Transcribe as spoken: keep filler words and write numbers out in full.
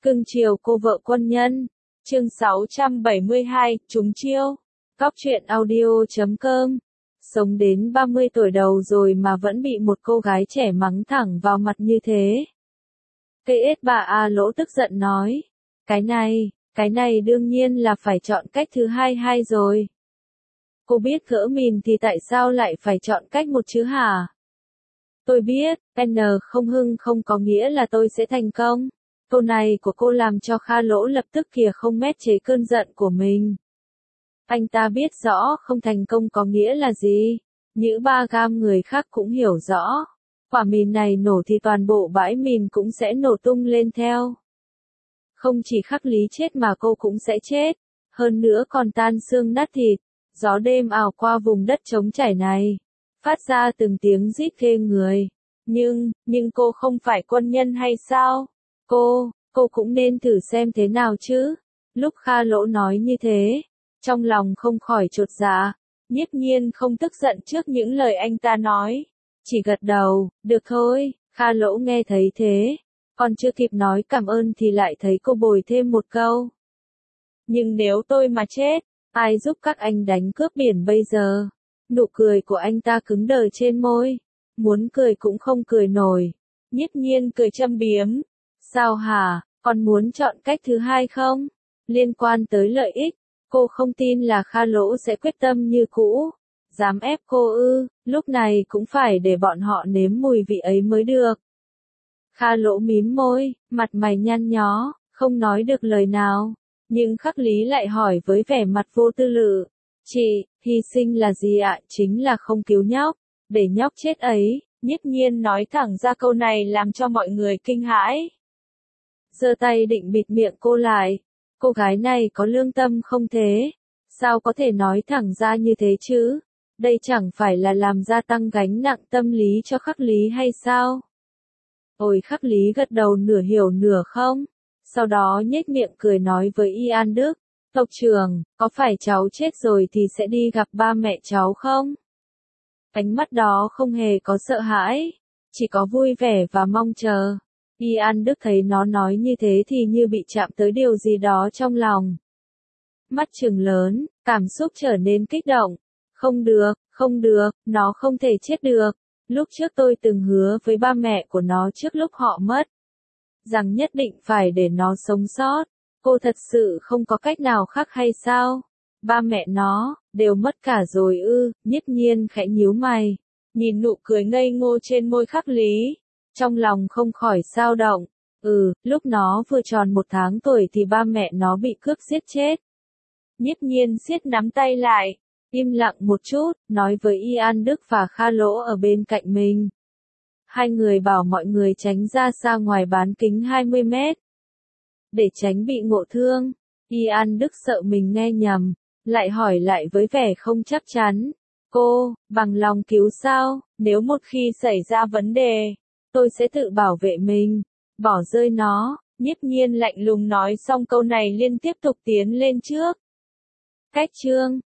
Cưng chiều cô vợ quân nhân. Chương sáu trăm bảy mươi hai, trúng chiêu. Cóc truyện audio chấm com. Sống đến ba mươi tuổi đầu rồi mà vẫn bị một cô gái trẻ mắng thẳng vào mặt như thế. ca ét bà A Lỗ tức giận nói. Cái này, cái này đương nhiên là phải chọn cách thứ hai hay rồi. Cô biết gỡ mìn thì tại sao lại phải chọn cách một chứ hả? Tôi biết, N không hưng không có nghĩa là tôi sẽ thành công. Câu này của cô làm cho Kha Lỗ lập tức kìa không mét chế cơn giận của mình. Anh ta biết rõ không thành công có nghĩa là gì. Những ba gam người khác cũng hiểu rõ. Quả mìn này nổ thì toàn bộ bãi mìn cũng sẽ nổ tung lên theo. Không chỉ Khắc Lý chết mà cô cũng sẽ chết. Hơn nữa còn tan xương nát thịt. Gió đêm ảo qua vùng đất trống trải này. Phát ra từng tiếng rít ghê người. Nhưng, nhưng cô không phải quân nhân hay sao? Cô, cô cũng nên thử xem thế nào chứ. Lúc Kha Lỗ nói như thế, trong lòng không khỏi chột dạ. Nhiếp Nhiên không tức giận trước những lời anh ta nói. Chỉ gật đầu, được thôi. Kha Lỗ nghe thấy thế. Còn chưa kịp nói cảm ơn thì lại thấy cô bồi thêm một câu. Nhưng nếu tôi mà chết, ai giúp các anh đánh cướp biển bây giờ? Nụ cười của anh ta cứng đờ trên môi. Muốn cười cũng không cười nổi. Nhiếp Nhiên cười châm biếm. Sao hả, còn muốn chọn cách thứ hai không? Liên quan tới lợi ích, cô không tin là Kha Lỗ sẽ quyết tâm như cũ. Dám ép cô ư, lúc này cũng phải để bọn họ nếm mùi vị ấy mới được. Kha Lỗ mím môi, mặt mày nhăn nhó, không nói được lời nào. Nhưng Khắc Lý lại hỏi với vẻ mặt vô tư lự. Chị, hy sinh là gì ạ? Chính là không cứu nhóc, để nhóc chết ấy. Nhiếp Nhiên nói thẳng ra câu này làm cho mọi người kinh hãi. Giơ tay định bịt miệng cô lại. Cô gái này có lương tâm không thế? Sao có thể nói thẳng ra như thế chứ? Đây chẳng phải là làm gia tăng gánh nặng tâm lý cho Khắc Lý hay sao? Ôi Khắc Lý gật đầu nửa hiểu nửa không. Sau đó nhếch miệng cười nói với Y An Đức. Tộc trưởng, có phải cháu chết rồi thì sẽ đi gặp ba mẹ cháu không? Ánh mắt đó không hề có sợ hãi, chỉ có vui vẻ và mong chờ. Y An Đức thấy nó nói như thế thì như bị chạm tới điều gì đó trong lòng. Mắt trừng lớn, cảm xúc trở nên kích động. Không được, không được, nó không thể chết được. Lúc trước tôi từng hứa với ba mẹ của nó trước lúc họ mất. Rằng nhất định phải để nó sống sót. Cô thật sự không có cách nào khác hay sao? Ba mẹ nó, đều mất cả rồi ư, Nhiếp Nhiên khẽ nhíu mày. Nhìn nụ cười ngây ngô trên môi Khắc Lý. Trong lòng không khỏi xao động. Ừ, lúc nó vừa tròn một tháng tuổi thì ba mẹ nó bị cướp giết chết. Nhiếp Nhiên siết nắm tay lại. Im lặng một chút, nói với Y An Đức và Kha Lỗ ở bên cạnh mình. Hai người bảo mọi người tránh ra xa ngoài bán kính hai mươi mét. Để tránh bị ngộ thương. Y An Đức sợ mình nghe nhầm. Lại hỏi lại với vẻ không chắc chắn. Cô, bằng lòng cứu sao? Nếu một khi xảy ra vấn đề, tôi sẽ tự bảo vệ mình. Bỏ rơi nó. Nhiếp Nhiên lạnh lùng nói xong câu này liên tiếp tục tiến lên trước. Cách chương.